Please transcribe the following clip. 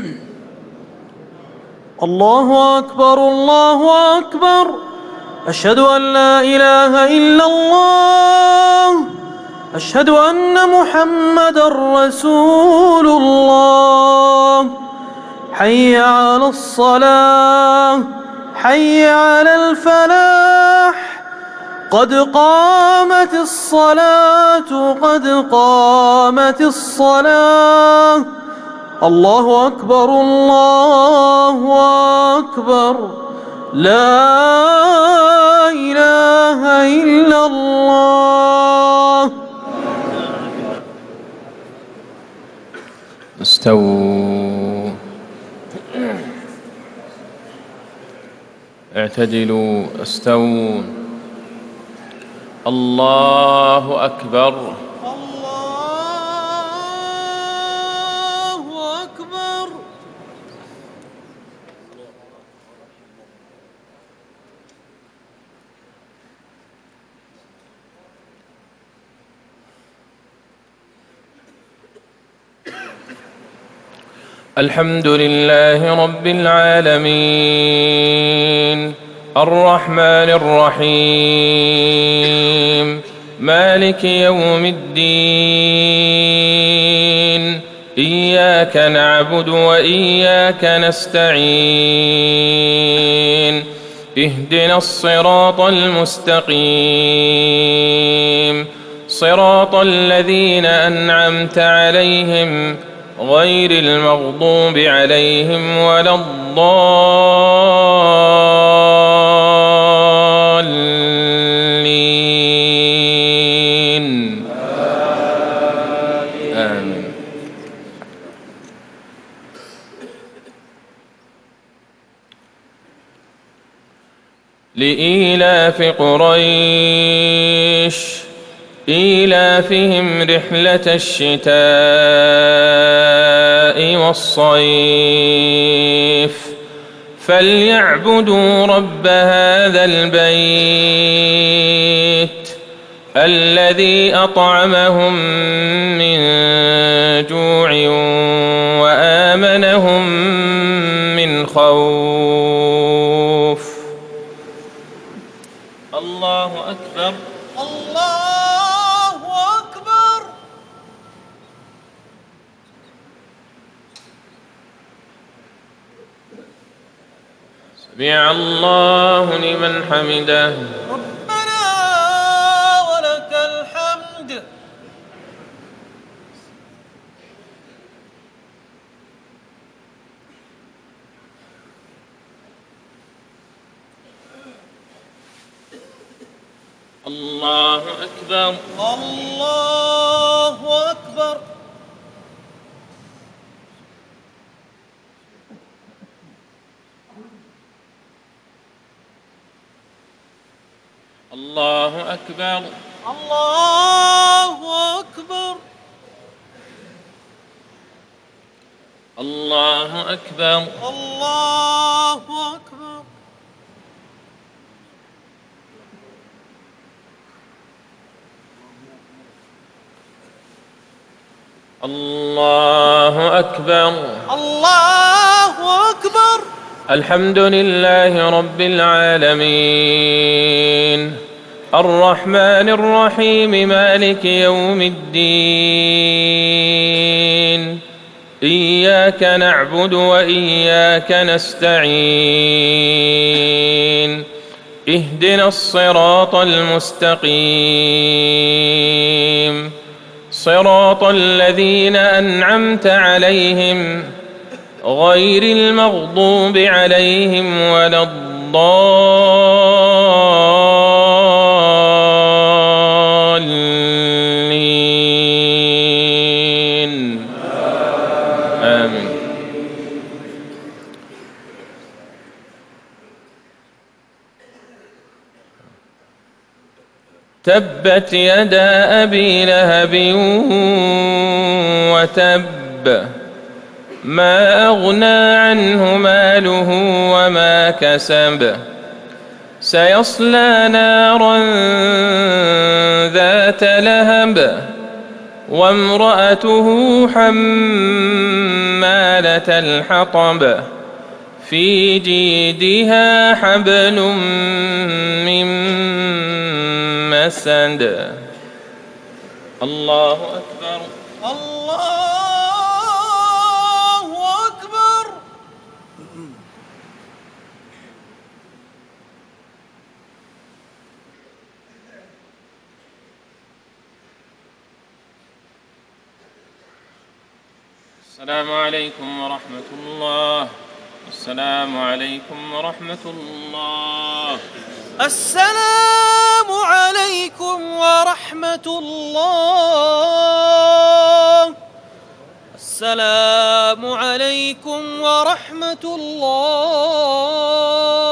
الله أكبر الله أكبر، أشهد أن لا إله إلا الله، أشهد أن محمدًا رسول الله. حي على الصلاة، حي على الفلاح، قد قامت الصلاة، قد قامت الصلاة. الله أكبر الله أكبر، لا إله إلا الله. استووا، اعتدلوا، استووا. الله أكبر. الحمد لله رب العالمين، الرحمن الرحيم، مالك يوم الدين. إياك نعبد وإياك نستعين، اهدنا الصراط المستقيم، صراط الذين أنعمت عليهم غير المغضوب عليهم ولا الضالين. آمين. لإيلاف قريش إيلافهم رحلة الشتاء والصيف، فليعبدوا رب هذا البيت الذي أطعمهم من جوع وآمنهم من خوف. الله أكبر الله أكبر. سمع الله لمن حمده. ربنا ولك الحمد. الله أكبر الله أكبر. الله أكبر الله أكبر. الله أكبر الله أكبر. الله أكبر الله أكبر. الحمد لله رب العالمين، الرحمن الرحيم، مالك يوم الدين. إياك نعبد وإياك نستعين، اهدنا الصراط المستقيم، صراط الذين أنعمت عليهم غير المغضوب عليهم ولا الضالين. آمين. تبت يدا أبي لهب وتب، ما أغنى عنه ماله وما كسب، سيصلى نارا ذات لهب، وامرأته حمالة حمالة الحطب في جيدها حبل من مسد. الله أكبر. الله أكبر. السلام عليكم ورحمة الله. السلام عليكم ورحمة الله. السلام عليكم ورحمة الله. السلام عليكم ورحمة الله.